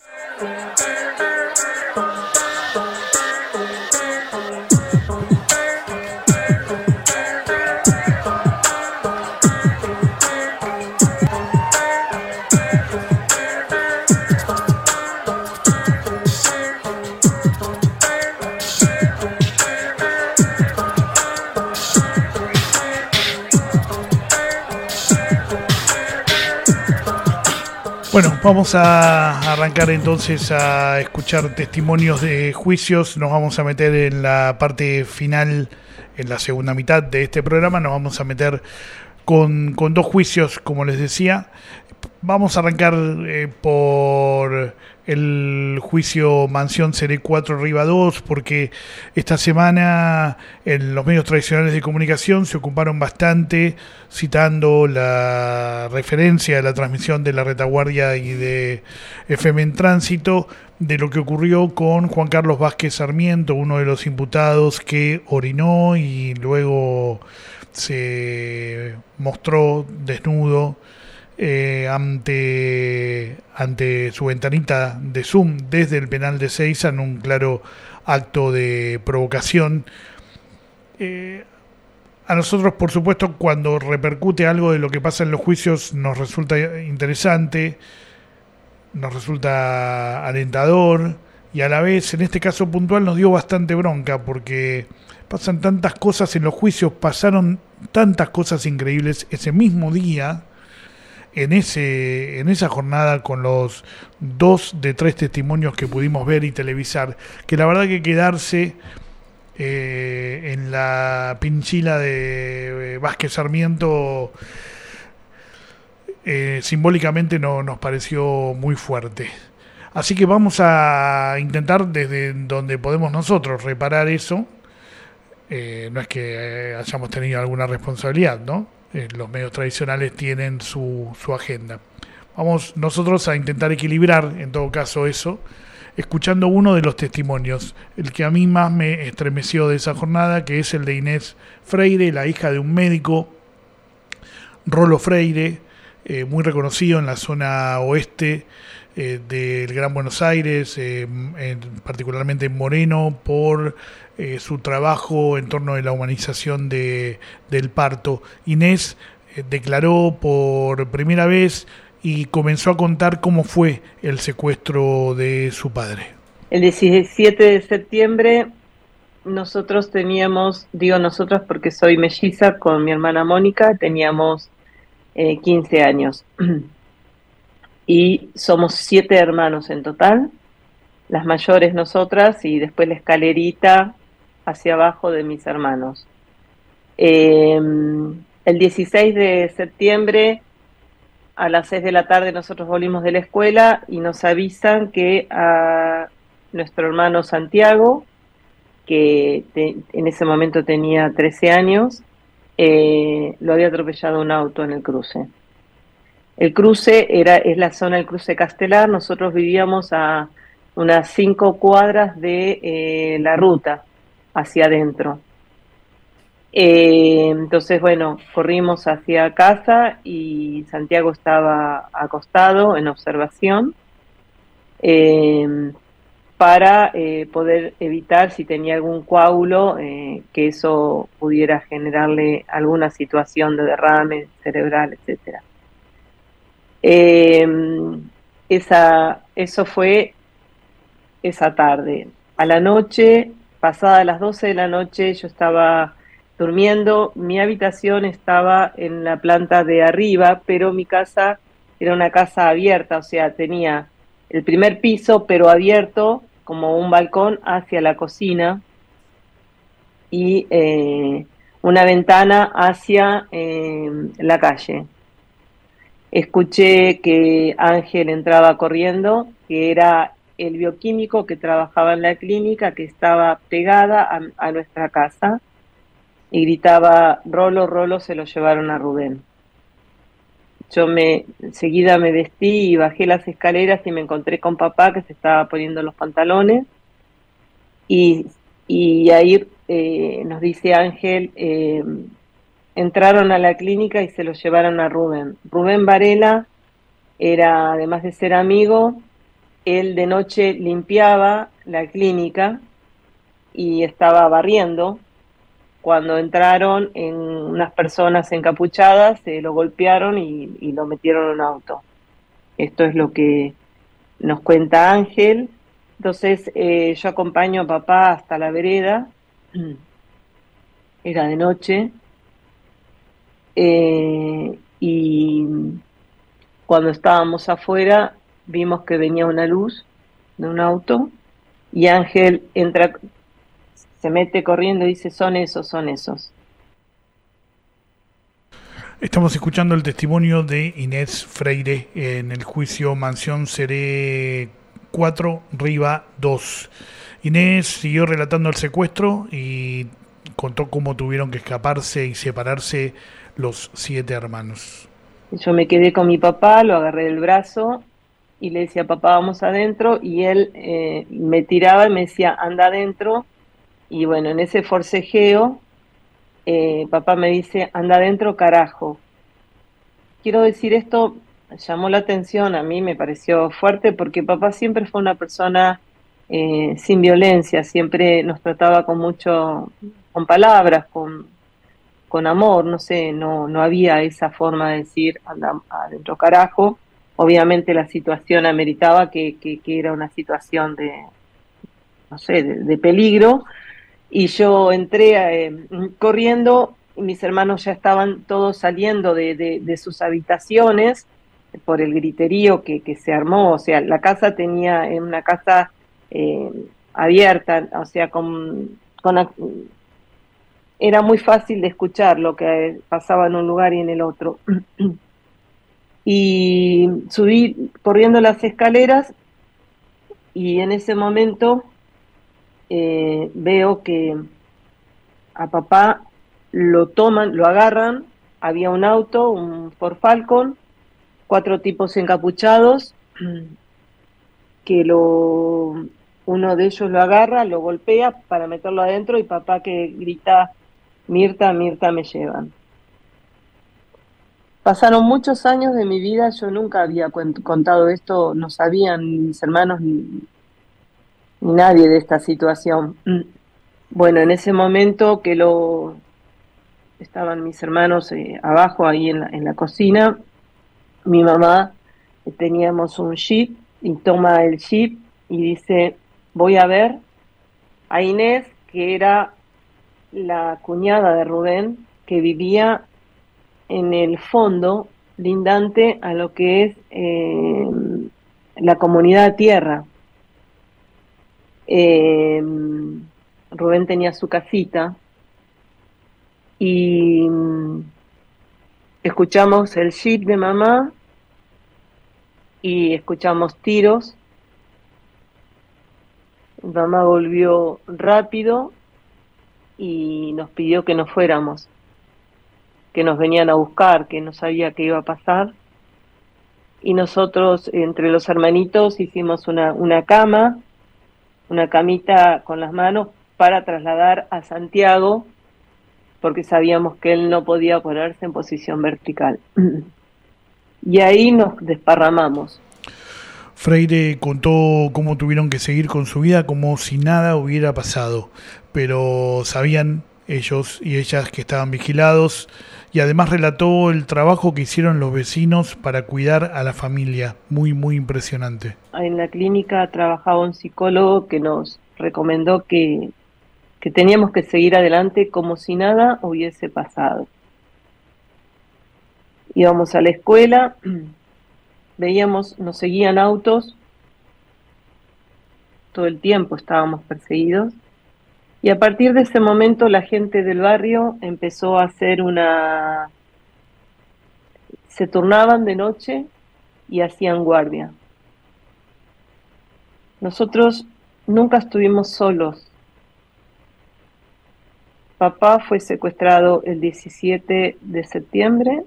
Bueno, vamos a arrancar entonces a escuchar testimonios de juicios. Nos vamos a meter en la parte final, en la segunda mitad de este programa. Nos vamos a meter con, con dos juicios, como les decía. Vamos a arrancar eh, por el juicio Mansión Seré cuatro Riva dos, porque esta semana en los medios tradicionales de comunicación se ocuparon bastante citando la referencia a la transmisión de La Retaguardia y de F M en Tránsito de lo que ocurrió con Juan Carlos Vázquez Sarmiento, uno de los imputados que orinó y luego se mostró desnudo Eh, ante ante su ventanita de Zoom desde el penal de Ezeiza, en un claro acto de provocación. Eh, a nosotros, por supuesto, cuando repercute algo de lo que pasa en los juicios, nos resulta interesante, nos resulta alentador, y a la vez, en este caso puntual, nos dio bastante bronca, porque pasan tantas cosas en los juicios, pasaron tantas cosas increíbles ese mismo día, en ese en esa jornada, con los dos de tres testimonios que pudimos ver y televisar, que la verdad que quedarse eh, en la pinchila de eh, Vázquez Sarmiento eh, simbólicamente no nos pareció muy fuerte. Así que vamos a intentar desde donde podemos nosotros reparar eso. Eh, no es que eh, hayamos tenido alguna responsabilidad, ¿no? Los medios tradicionales tienen su, su agenda. Vamos nosotros a intentar equilibrar, en todo caso, eso, escuchando uno de los testimonios, el que a mí más me estremeció de esa jornada, que es el de Inés Freire, la hija de un médico, Rolo Freire, eh, muy reconocido en la zona oeste eh, del Gran Buenos Aires, eh, en, particularmente en Moreno, por Eh, su trabajo en torno de la humanización de, del parto. Inés eh, declaró por primera vez y comenzó a contar cómo fue el secuestro de su padre. El diecisiete de septiembre nosotros teníamos, digo nosotros porque soy melliza con mi hermana Mónica, teníamos eh, quince años y somos siete hermanos en total, las mayores nosotras y después la escalerita hacia abajo de mis hermanos. Eh, el dieciséis de septiembre a las seis de la tarde nosotros volvimos de la escuela y nos avisan que a nuestro hermano Santiago, que te, en ese momento tenía trece años, eh, lo había atropellado un auto en el cruce. El cruce era es la zona del cruce Castelar. Nosotros vivíamos a unas cinco cuadras de eh, la ruta hacia adentro. Eh, entonces, bueno, corrimos hacia casa y Santiago estaba acostado en observación. Eh, para eh, poder evitar, si tenía algún coágulo, eh, que eso pudiera generarle alguna situación de derrame cerebral, etcétera. Eh, esa, eso fue esa tarde. A la noche, pasada las doce de la noche, yo estaba durmiendo. Mi habitación estaba en la planta de arriba, pero mi casa era una casa abierta, o sea, tenía el primer piso, pero abierto, como un balcón hacia la cocina, y eh, una ventana hacia eh, la calle. Escuché que Ángel entraba corriendo, que era el bioquímico que trabajaba en la clínica, que estaba pegada a, a nuestra casa, y gritaba: Rolo, Rolo, se lo llevaron a Rubén. Yo me enseguida me vestí y bajé las escaleras y me encontré con papá, que se estaba poniendo los pantalones, y, y ahí eh, nos dice Ángel, eh, entraron a la clínica y se lo llevaron a Rubén. Rubén Varela era, además de ser amigo, él de noche limpiaba la clínica y estaba barriendo. Cuando entraron en unas personas encapuchadas, se lo golpearon y, y lo metieron en un auto. Esto es lo que nos cuenta Ángel. Entonces eh, yo acompaño a papá hasta la vereda, era de noche, eh, y cuando estábamos afuera vimos que venía una luz de un auto y Ángel entra, se mete corriendo y dice: son esos, son esos. Estamos escuchando el testimonio de Inés Freire en el juicio Mansión Seré cuatro, Riva dos. Inés siguió relatando el secuestro y contó cómo tuvieron que escaparse y separarse los siete hermanos. Yo me quedé con mi papá, lo agarré del brazo y le decía: papá, vamos adentro, y él eh, me tiraba y me decía: anda adentro. Y bueno, en ese forcejeo, eh, papá me dice: anda adentro, carajo. Quiero decir esto, llamó la atención, a mí me pareció fuerte, porque papá siempre fue una persona eh, sin violencia, siempre nos trataba con mucho, con palabras, con, con amor, no sé, no, no había esa forma de decir anda adentro, carajo. Obviamente la situación ameritaba que, que, que era una situación de, no sé, de, de peligro. Y yo entré eh, corriendo, y mis hermanos ya estaban todos saliendo de, de, de sus habitaciones por el griterío que, que se armó. O sea, la casa tenía una casa eh, abierta, o sea, con, con era muy fácil de escuchar lo que pasaba en un lugar y en el otro. Y subí corriendo las escaleras y en ese momento Eh, veo que a papá lo toman, lo agarran, había un auto, un Ford Falcon, cuatro tipos encapuchados, que lo, uno de ellos lo agarra, lo golpea para meterlo adentro, y papá que grita: Mirta, Mirta, me llevan. Pasaron muchos años de mi vida, yo nunca había contado esto, no sabían ni mis hermanos ni ni nadie de esta situación. Bueno, en ese momento que lo estaban mis hermanos eh, abajo, ahí en la, en la cocina, mi mamá, eh, teníamos un jeep, y toma el jeep y dice: voy a ver a Inés, que era la cuñada de Rubén, que vivía en el fondo, lindante a lo que es eh, la comunidad Tierra. Eh, Rubén tenía su casita y escuchamos el jeep de mamá y escuchamos tiros. Mamá volvió rápido y nos pidió que nos fuéramos, que nos venían a buscar, que no sabía qué iba a pasar. Y nosotros, entre los hermanitos, hicimos una, una cama, una camita con las manos para trasladar a Santiago, porque sabíamos que él no podía ponerse en posición vertical. Y ahí nos desparramamos. Freire contó cómo tuvieron que seguir con su vida como si nada hubiera pasado, pero sabían ellos y ellas que estaban vigilados, y además relató el trabajo que hicieron los vecinos para cuidar a la familia, muy muy impresionante. En la clínica trabajaba un psicólogo que nos recomendó que, que teníamos que seguir adelante como si nada hubiese pasado. Íbamos a la escuela, veíamos, nos seguían autos, todo el tiempo estábamos perseguidos, y a partir de ese momento la gente del barrio empezó a hacer una... se turnaban de noche y hacían guardia. Nosotros nunca estuvimos solos. Papá fue secuestrado el diecisiete de septiembre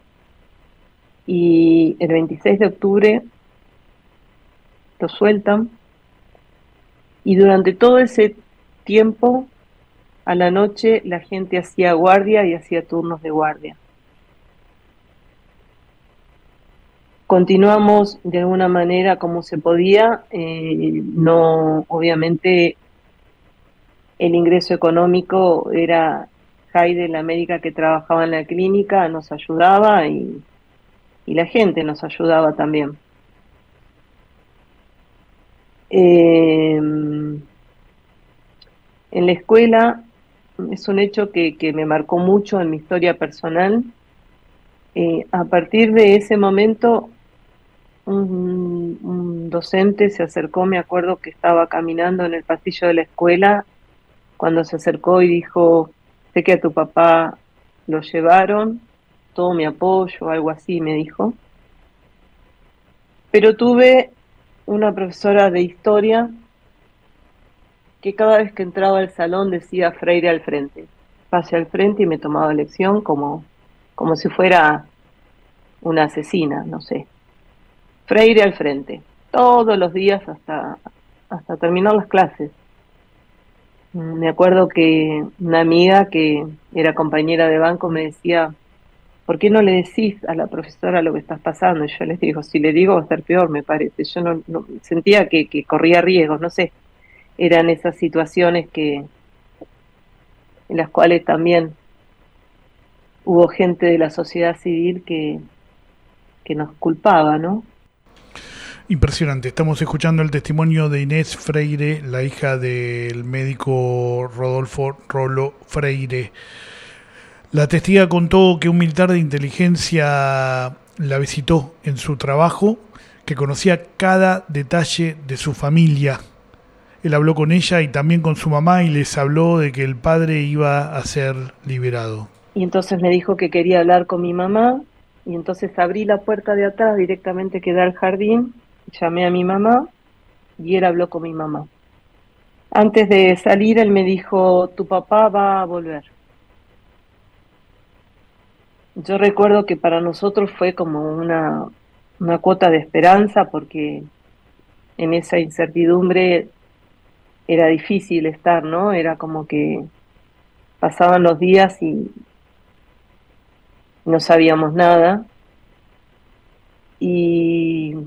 y el veintiséis de octubre lo sueltan, y durante todo ese tiempo a la noche la gente hacía guardia y hacía turnos de guardia. Continuamos de alguna manera como se podía, eh, no, obviamente el ingreso económico era Jaide, la médica que trabajaba en la clínica, nos ayudaba, y, y la gente nos ayudaba también. Eh, en la escuela es un hecho que, que me marcó mucho en mi historia personal. Eh, a partir de ese momento, un, un docente se acercó, me acuerdo que estaba caminando en el pasillo de la escuela, cuando se acercó y dijo: sé que a tu papá lo llevaron, todo mi apoyo, algo así me dijo. Pero tuve una profesora de historia que cada vez que entraba al salón decía Freire al frente, pase al frente, y me tomaba lección como, como si fuera una asesina, no sé. Freire al frente, todos los días hasta, hasta terminar las clases. Me acuerdo que una amiga que era compañera de banco me decía: ¿por qué no le decís a la profesora lo que estás pasando? Y yo les digo: si le digo va a estar peor, me parece. Yo no, no sentía que, que corría riesgos, no sé. Eran esas situaciones que en las cuales también hubo gente de la sociedad civil que, que nos culpaba, ¿no? Impresionante. Estamos escuchando el testimonio de Inés Freire, la hija del médico Rodolfo Rolo Freire. La testiga contó que un militar de inteligencia la visitó en su trabajo, que conocía cada detalle de su familia. Él habló con ella y también con su mamá, y les habló de que el padre iba a ser liberado. Y entonces me dijo que quería hablar con mi mamá, y entonces abrí la puerta de atrás directamente que da al jardín, llamé a mi mamá y él habló con mi mamá. Antes de salir él me dijo: tu papá va a volver. Yo recuerdo que para nosotros fue como una, una cuota de esperanza, porque en esa incertidumbre era difícil estar, ¿no? Era como que pasaban los días y no sabíamos nada. Y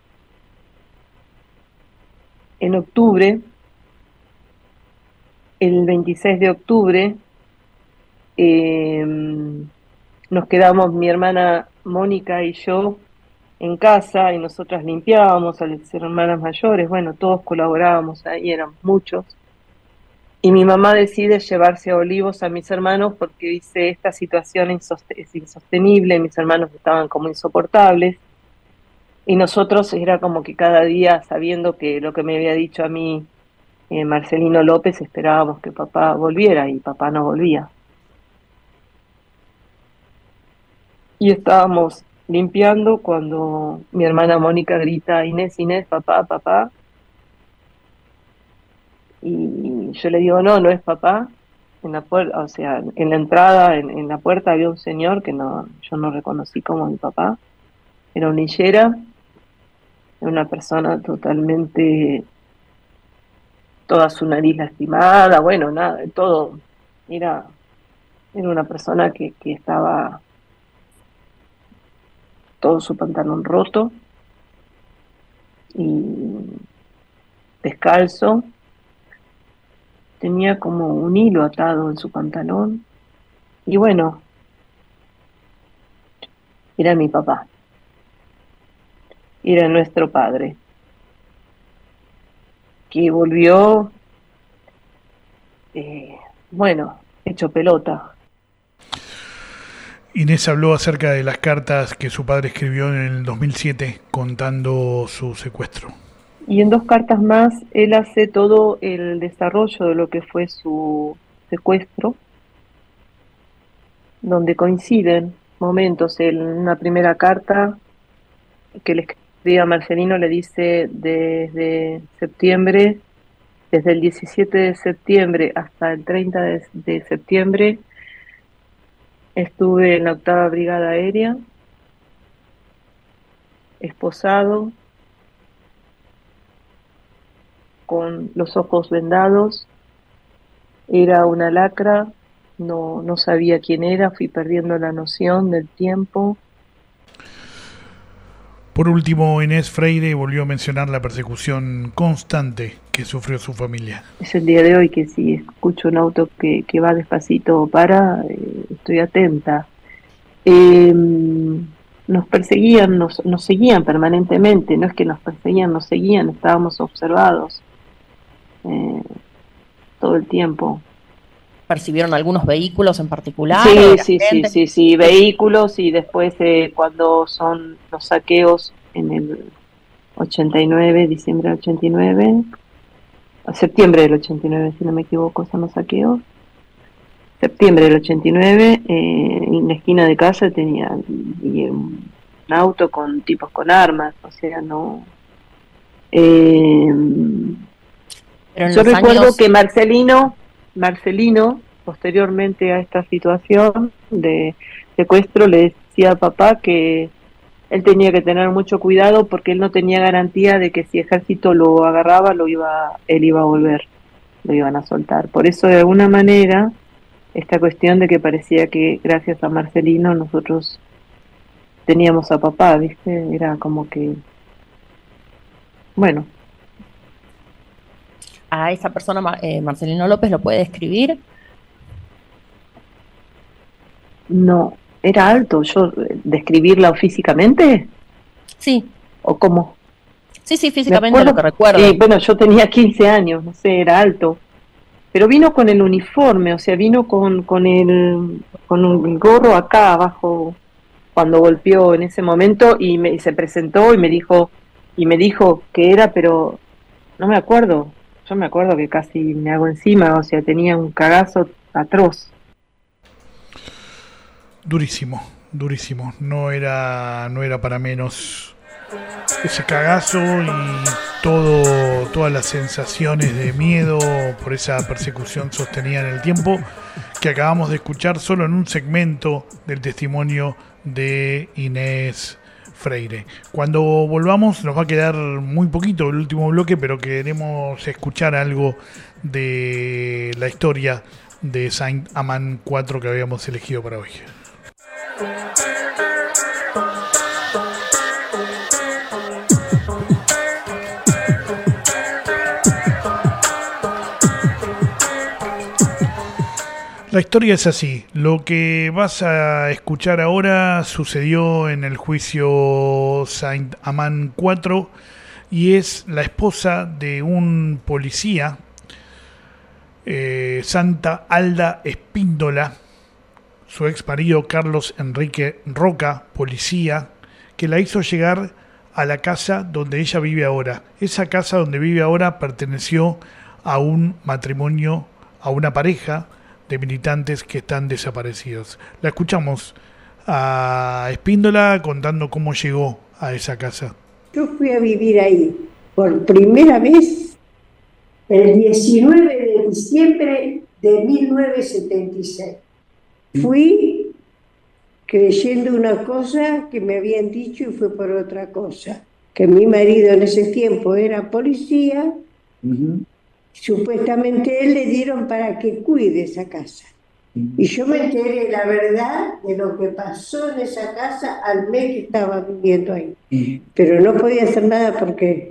en octubre, el veintiséis de octubre, eh, nos quedamos mi hermana Mónica y yo en casa, y nosotras limpiábamos, al ser hermanas mayores, bueno, todos colaborábamos ahí, eran muchos. Y mi mamá decide llevarse a Olivos a mis hermanos porque dice: esta situación es insostenible, mis hermanos estaban como insoportables. Y nosotros era como que cada día, sabiendo que lo que me había dicho a mí eh, Marcelino López, esperábamos que papá volviera, y papá no volvía. Y estábamos limpiando cuando mi hermana Mónica grita: Inés, Inés, papá, papá. Y yo le digo: no, no es papá. En la puerta, o sea, en la entrada, en, en la puerta había un señor que no, yo no reconocí como mi papá. Era una hillera, era una persona totalmente, toda su nariz lastimada, bueno, nada, todo. Era, era una persona que, que estaba todo su pantalón roto. y descalzo, tenía como un hilo atado en su pantalón, y bueno, era mi papá, era nuestro padre, que volvió, eh, bueno, hecho pelota. Inés habló acerca de las cartas que su padre escribió en el dos mil siete contando su secuestro. Y en dos cartas más, él hace todo el desarrollo de lo que fue su secuestro, donde coinciden momentos. En una primera carta que le escribe a Marcelino, le dice desde septiembre, desde el diecisiete de septiembre hasta el treinta de, de septiembre, estuve en la octava brigada aérea, esposado, con los ojos vendados, era una lacra, no, no sabía quién era, fui perdiendo la noción del tiempo. Por último, Inés Freire volvió a mencionar la persecución constante que sufrió su familia. Es el día de hoy que si escucho un auto que, que va despacito o para, eh, estoy atenta. Eh, nos perseguían, nos, nos seguían permanentemente, no es que nos perseguían, nos seguían, estábamos observados eh, todo el tiempo. ¿Percibieron algunos vehículos en particular? Sí, sí, sí, sí, sí, vehículos, y después eh, cuando son los saqueos en el ochenta y nueve, diciembre del ochenta y nueve, septiembre del ochenta y nueve, si no me equivoco, son los saqueos. Septiembre del ochenta y nueve, eh, en la esquina de casa tenía y, y un auto con tipos con armas, o sea, no... Eh, Pero yo recuerdo años... que Marcelino, Marcelino, posteriormente a esta situación de secuestro, le decía a papá que él tenía que tener mucho cuidado porque él no tenía garantía de que si Ejército lo agarraba, lo iba, él iba a volver, lo iban a soltar. Por eso, de alguna manera, esta cuestión de que parecía que gracias a Marcelino nosotros teníamos a papá, ¿viste? Era como que, bueno. ¿A esa persona eh, Marcelino López lo puede describir? No, era alto. ¿Yo describirla físicamente? Sí. ¿O cómo? Sí, sí, físicamente lo que recuerdo. Eh, bueno, yo tenía quince años, no sé, era alto. Pero vino con el uniforme, o sea, vino con, con el con un gorro acá abajo cuando golpeó en ese momento, y, me, y se presentó y me dijo y me dijo que era, pero no me acuerdo. Yo me acuerdo que casi me hago encima, o sea, tenía un cagazo atroz. Durísimo, durísimo. No era, no era para menos ese cagazo y todo, todas las sensaciones de miedo por esa persecución sostenida en el tiempo que acabamos de escuchar solo en un segmento del testimonio de Inés Freire. Cuando volvamos nos va a quedar muy poquito el último bloque, pero queremos escuchar algo de la historia de Saint-Amand cuatro que habíamos elegido para hoy. La historia es así. Lo que vas a escuchar ahora sucedió en el juicio Saint-Amand cuatro y es la esposa de un policía, eh, Santa Alda Espíndola, su ex marido Carlos Enrique Roca, policía, que la hizo llegar a la casa donde ella vive ahora. Esa casa donde vive ahora perteneció a un matrimonio, a una pareja de militantes que están desaparecidos. La escuchamos a Espíndola contando cómo llegó a esa casa. Yo fui a vivir ahí por primera vez el diecinueve de diciembre de mil novecientos setenta y seis. Fui creyendo una cosa que me habían dicho y fue por otra cosa. Que mi marido en ese tiempo era policía. Uh-huh. Supuestamente él le dieron para que cuide esa casa. Y yo me enteré la verdad de lo que pasó en esa casa al mes que estaba viviendo ahí. Pero no podía hacer nada porque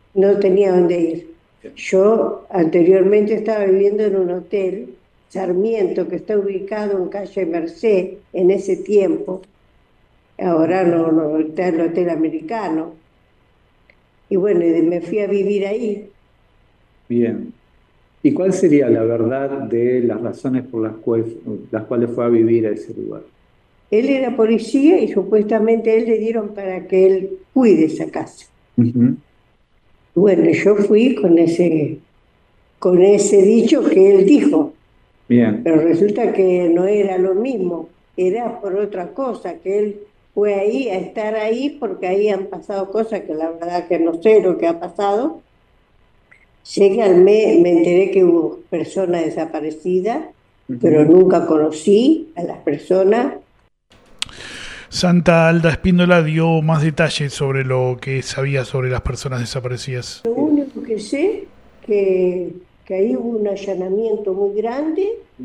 no tenía dónde ir. Yo anteriormente estaba viviendo en un hotel, Sarmiento, que está ubicado en calle Merced en ese tiempo. Ahora no, no está el Hotel Americano. Y bueno, me fui a vivir ahí. Bien. ¿Y cuál sería la verdad de las razones por las cuales, las cuales fue a vivir a ese lugar? Él era policía y supuestamente a él le dieron para que él cuide esa casa. Uh-huh. Bueno, yo fui con ese, con ese dicho que él dijo. Bien. Pero resulta que no era lo mismo, era por otra cosa, que él fue ahí a estar ahí porque ahí han pasado cosas que la verdad que no sé lo que ha pasado. Llegué al mes, me enteré que hubo personas desaparecidas, uh-huh. pero nunca conocí a las personas. Santa Alda Espíndola dio más detalles sobre lo que sabía sobre las personas desaparecidas. Lo único que sé que, que ahí hubo un allanamiento muy grande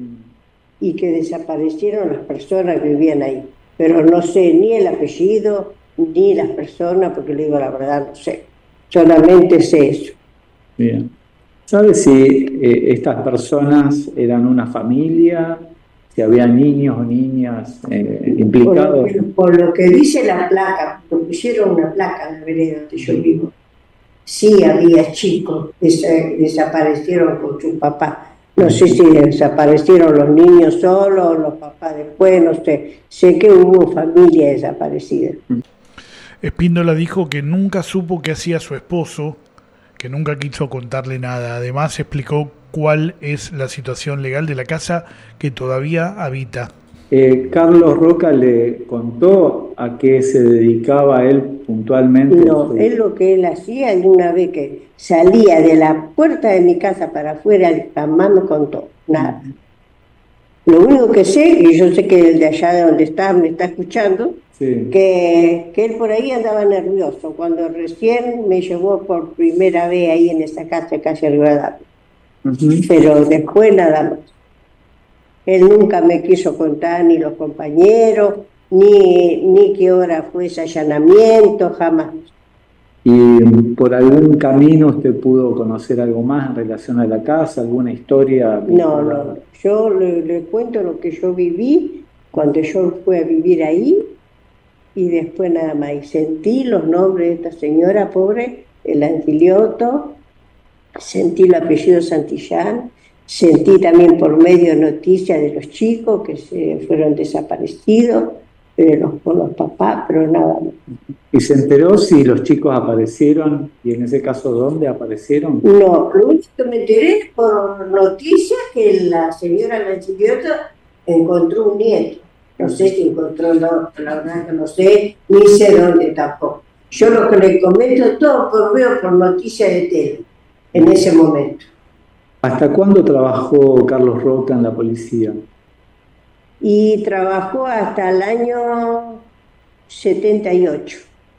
y que desaparecieron las personas que vivían ahí. Pero no sé ni el apellido, ni las personas, porque le digo la verdad, no sé. Solamente sé eso. Bien. ¿Sabes si eh, estas personas eran una familia? Si había niños o niñas eh, implicados. Por lo, que, por lo que dice la placa, porque pusieron una placa en la vereda donde yo vivo, sí había chicos que des- desaparecieron con su papá. No sé si desaparecieron los niños solos, los papás después, no sé. Sé que hubo familia desaparecida. Espíndola dijo que nunca supo qué hacía su esposo, que nunca quiso contarle nada. Además explicó cuál es la situación legal de la casa que todavía habita. Eh, ¿Carlos Roca le contó a qué se dedicaba él puntualmente? No, su... él lo que él hacía, una vez que salía de la puerta de mi casa para afuera, jamás me contó nada. Lo único que sé, y yo sé que el de allá de donde está, me está escuchando, sí. que, que él por ahí andaba nervioso, cuando recién me llevó por primera vez ahí en esa casa, calle Rivadavia. Uh-huh. Pero después nada más. Él nunca me quiso contar ni los compañeros, ni, ni qué hora fue ese allanamiento, jamás. ¿Y por algún camino usted pudo conocer algo más en relación a la casa, alguna historia? No, no, yo le, le cuento lo que yo viví cuando yo fui a vivir ahí y después nada más. Y sentí los nombres de esta señora pobre, el Antilioto, sentí el apellido Santillán, sentí también por medio noticias de los chicos que se fueron desaparecidos, de los, por los papás, pero nada más. ¿Y se enteró si los chicos aparecieron? Y en ese caso, ¿dónde aparecieron? No, lo único que me enteré por noticias que la señora Lanchillota encontró un nieto. No sé si encontró el otro, la verdad que no sé, ni sé dónde tampoco. Yo lo que le comento todo por veo por noticias de tele, en ese momento. ¿Hasta cuándo trabajó Carlos Roca en la policía? Y trabajó hasta el año setenta y ocho.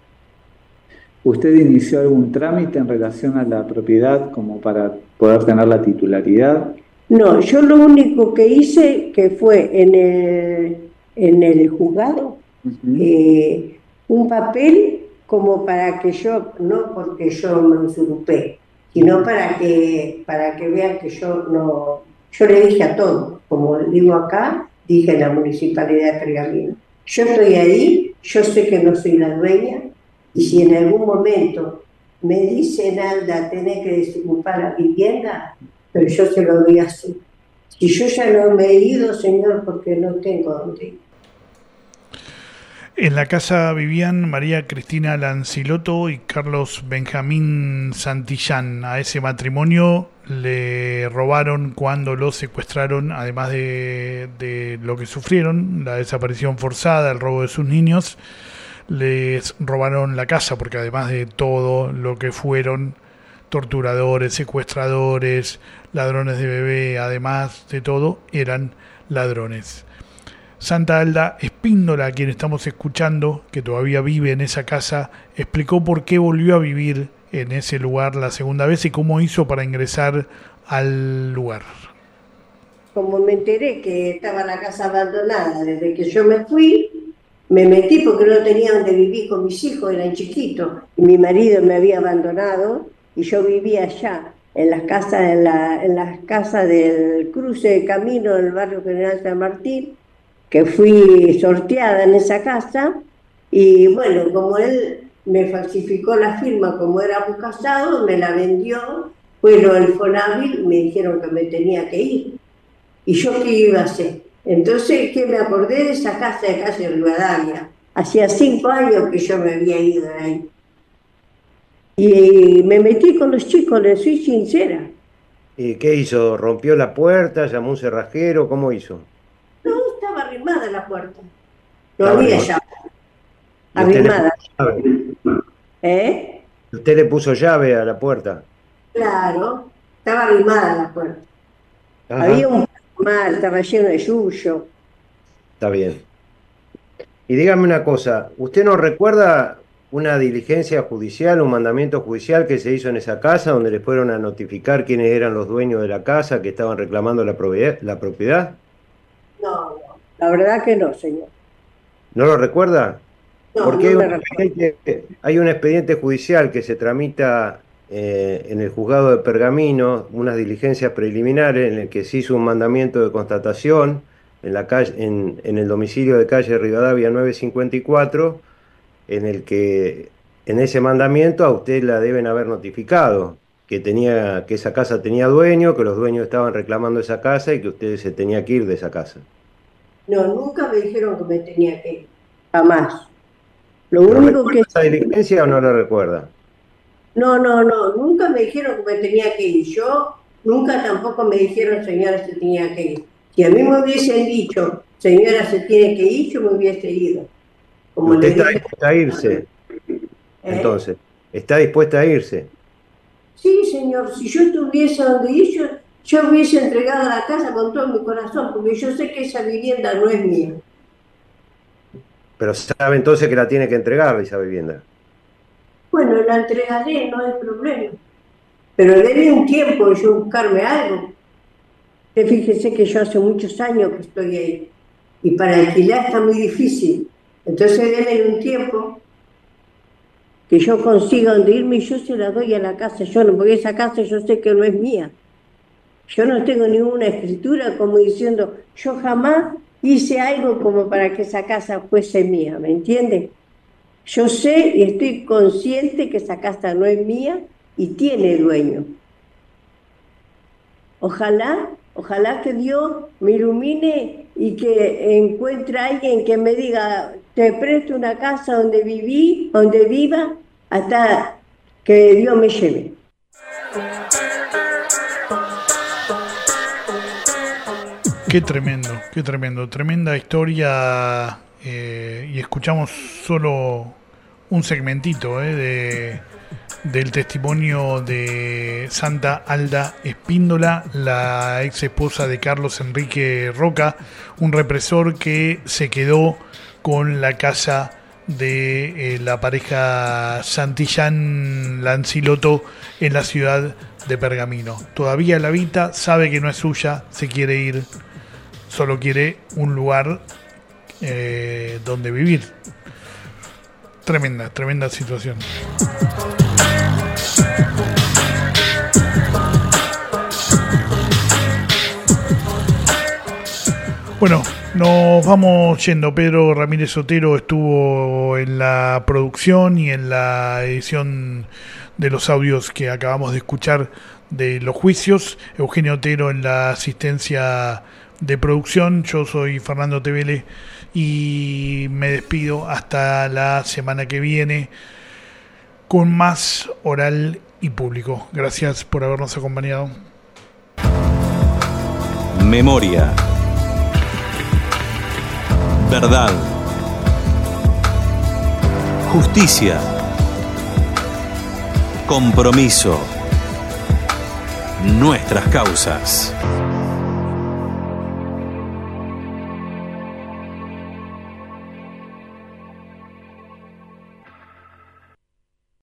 ¿Usted inició algún trámite en relación a la propiedad como para poder tener la titularidad? No, yo lo único que hice que fue en el, en el juzgado, uh-huh. eh, un papel como para que yo, no porque yo me usurpé, sino para que, para que vean que yo no, yo le dije a todos, como digo acá, dije en la Municipalidad de Pergamino, yo estoy ahí, yo sé que no soy la dueña, y si en algún momento me dicen, Alda, tenés que desocupar la vivienda, pero yo se lo doy así. Si yo ya no me he ido, señor, porque no tengo dónde ir. En la casa vivían María Cristina Lanciloto y Carlos Benjamín Santillán. A ese matrimonio le robaron cuando lo secuestraron, además de, de lo que sufrieron, la desaparición forzada, el robo de sus niños, les robaron la casa, porque además de todo lo que fueron torturadores, secuestradores, ladrones de bebé, además de todo, eran ladrones. Santa Alda Espíndola, a quien estamos escuchando, que todavía vive en esa casa, explicó por qué volvió a vivir en ese lugar la segunda vez y cómo hizo para ingresar al lugar. Como me enteré que estaba la casa abandonada desde que yo me fui, me metí porque no tenía donde vivir con mis hijos, eran chiquitos, y mi marido me había abandonado, y yo vivía allá, en las casas, en, la, en las casas del cruce de camino del barrio General San Martín, que fui sorteada en esa casa, y bueno, como él me falsificó la firma, como éramos casados, me la vendió, bueno, el Fonavil, me dijeron que me tenía que ir, y yo qué iba a hacer. Entonces, que me acordé de esa casa de calle Rivadavia, hacía cinco años que yo me había ido de ahí. Y me metí con los chicos, les soy sincera. ¿Y qué hizo? ¿Rompió la puerta? ¿Llamó un cerrajero? ¿Cómo hizo? No, estaba arrimada la puerta. No había llave. Arrimada. ¿Eh? ¿Usted le puso llave a la puerta? Claro, estaba arrimada la puerta. Ajá. Había un mal, estaba lleno de yuyo. Está bien. Y dígame una cosa, ¿usted no recuerda una diligencia judicial, un mandamiento judicial que se hizo en esa casa, donde les fueron a notificar quiénes eran los dueños de la casa que estaban reclamando la propiedad? La propiedad? No, no, la verdad que no, señor. ¿No lo recuerda? No, Porque no hay, un expediente, hay un expediente judicial que se tramita eh, en el juzgado de Pergamino, unas diligencias preliminares en el que se hizo un mandamiento de constatación en, la calle, en, en el domicilio de calle Rivadavia novecientos cincuenta y cuatro, en el que en ese mandamiento a usted la deben haber notificado, que, tenía, que esa casa tenía dueño, que los dueños estaban reclamando esa casa y que usted se tenía que ir de esa casa. No, nunca me dijeron que me tenía que ir, jamás. Lo ¿Pero único recuerda que... esa diligencia o no la recuerda? No, no, no, nunca me dijeron que me tenía que ir. Yo nunca tampoco me dijeron, señora, se tenía que ir. Si a mí me hubiesen dicho, señora, se tiene que ir, yo me hubiese ido. Como ¿Usted le está dije... dispuesta a irse? ¿Eh? Entonces, ¿está dispuesta a irse? Sí, señor, si yo estuviese donde ir, yo, yo hubiese entregado la casa con todo mi corazón, porque yo sé que esa vivienda no es mía. Pero sabe entonces que la tiene que entregar esa vivienda. Bueno, la entregaré, no hay problema. Pero debe un tiempo yo buscarme algo. Usted fíjese que yo hace muchos años que estoy ahí. Y para alquilar está muy difícil. Entonces deben un tiempo que yo consiga donde irme y yo se la doy a la casa. Yo no, porque esa casa yo sé que no es mía. Yo no tengo ninguna escritura como diciendo, yo jamás hice algo como para que esa casa fuese mía, ¿me entiende? Yo sé y estoy consciente que esa casa no es mía y tiene dueño. Ojalá, ojalá que Dios me ilumine y que encuentre a alguien que me diga, te presto una casa donde viví, donde viva, hasta que Dios me lleve. Qué tremendo, qué tremendo, tremenda historia, eh, y escuchamos solo un segmentito eh, de, del testimonio de Santa Alda Espíndola, la ex esposa de Carlos Enrique Roca, un represor que se quedó con la casa de eh, la pareja Santillán Lanciloto en la ciudad de Pergamino. Todavía la habita, sabe que no es suya, se quiere ir. Solo quiere un lugar eh, donde vivir. Tremenda, tremenda situación. Bueno, nos vamos yendo. Pedro Ramírez Otero estuvo en la producción y en la edición de los audios que acabamos de escuchar de los juicios. Eugenio Otero en la asistencia de producción. Yo soy Fernando Tevele y me despido hasta la semana que viene con más Oral y Público. Gracias por habernos acompañado. Memoria, verdad, justicia, compromiso, nuestras causas.